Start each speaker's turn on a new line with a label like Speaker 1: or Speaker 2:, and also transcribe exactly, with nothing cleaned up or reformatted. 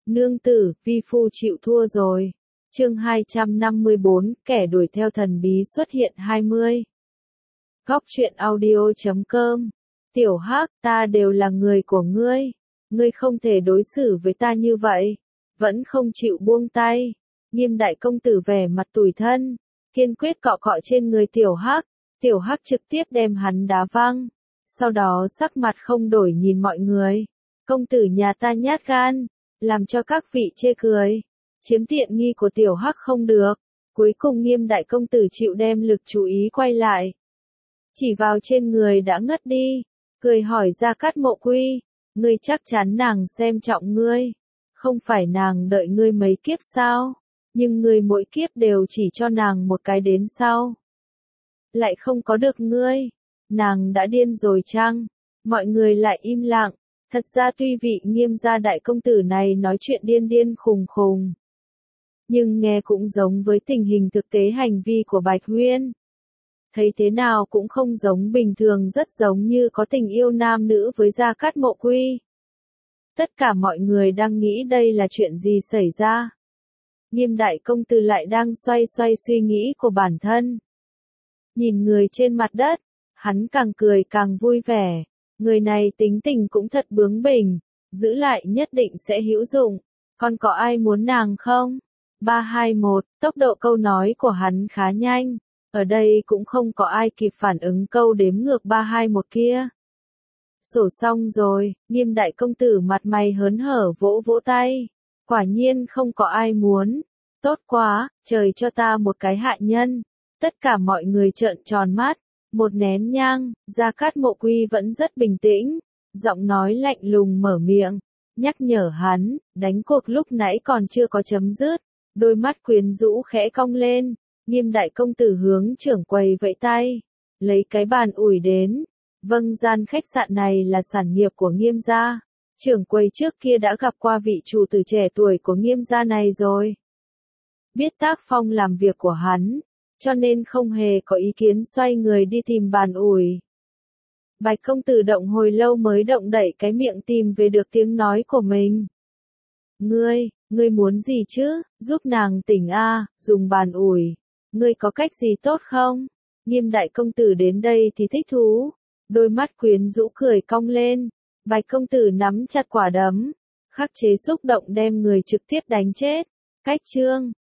Speaker 1: Nương tử, vi phu chịu thua rồi. Chương hai trăm năm mươi bốn, kẻ đuổi theo thần bí xuất hiện hai mươi. Góc truyện audio chấm com. Tiểu Hắc, ta đều là người của ngươi. Ngươi không thể đối xử với ta như vậy. Vẫn không chịu buông tay. Nghiêm đại công tử vẻ mặt tủi thân, kiên quyết cọ cọ trên người Tiểu Hắc. Tiểu Hắc trực tiếp đem hắn đá văng. Sau đó sắc mặt không đổi nhìn mọi người. Công tử nhà ta nhát gan, làm cho các vị chê cười. Chiếm tiện nghi của Tiểu Hắc không được. Cuối cùng Nghiêm đại công tử chịu đem lực chú ý quay lại. Chỉ vào trên người đã ngất đi. Cười hỏi Gia Cát Mộ Quy. Ngươi chắc chắn nàng xem trọng ngươi. Không phải nàng đợi ngươi mấy kiếp sao? Nhưng ngươi mỗi kiếp đều chỉ cho nàng một cái đến sau. Lại không có được ngươi. Nàng đã điên rồi chăng? Mọi người lại im lặng. Thật ra tuy vị Nghiêm gia đại công tử này nói chuyện điên điên khùng khùng, nhưng nghe cũng giống với tình hình thực tế hành vi của Bạch Huyên. Thấy thế nào cũng không giống bình thường, rất giống như có tình yêu nam nữ với Gia Cát Mộ Quy. Tất cả mọi người đang nghĩ đây là chuyện gì xảy ra. Nghiêm đại công tử lại đang xoay xoay suy nghĩ của bản thân. Nhìn người trên mặt đất, hắn càng cười càng vui vẻ. Người này tính tình cũng thật bướng bỉnh, giữ lại nhất định sẽ hữu dụng. Còn có ai muốn nàng không? ba hai một, tốc độ câu nói của hắn khá nhanh. Ở đây cũng không có ai kịp phản ứng câu đếm ngược ba hai một kia. Sổ xong rồi, Nghiêm đại công tử mặt mày hớn hở vỗ vỗ tay. Quả nhiên không có ai muốn. Tốt quá, trời cho ta một cái hạ nhân. Tất cả mọi người trợn tròn mắt. Một nén nhang, Gia Cát Mộ Quy vẫn rất bình tĩnh. Giọng nói lạnh lùng mở miệng. Nhắc nhở hắn, đánh cuộc lúc nãy còn chưa có chấm dứt. Đôi mắt quyến rũ khẽ cong lên. Nghiêm đại công tử hướng trưởng quầy vẫy tay. Lấy cái bàn ủi đến. Vâng, gian khách sạn này là sản nghiệp của Nghiêm gia. Trưởng quầy trước kia đã gặp qua vị chủ tử trẻ tuổi của Nghiêm gia này rồi. Biết tác phong làm việc của hắn, cho nên không hề có ý kiến, xoay người đi tìm bàn ủi. Bạch công tử động hồi lâu mới động đậy cái miệng tìm về được tiếng nói của mình. Ngươi, ngươi muốn gì chứ, giúp nàng tỉnh a, dùng bàn ủi. Ngươi có cách gì tốt không? Nghiêm đại công tử đến đây thì thích thú. Đôi mắt quyến rũ cười cong lên. Bạch công tử nắm chặt quả đấm. Khắc chế xúc động đem người trực tiếp đánh chết. Cách chương.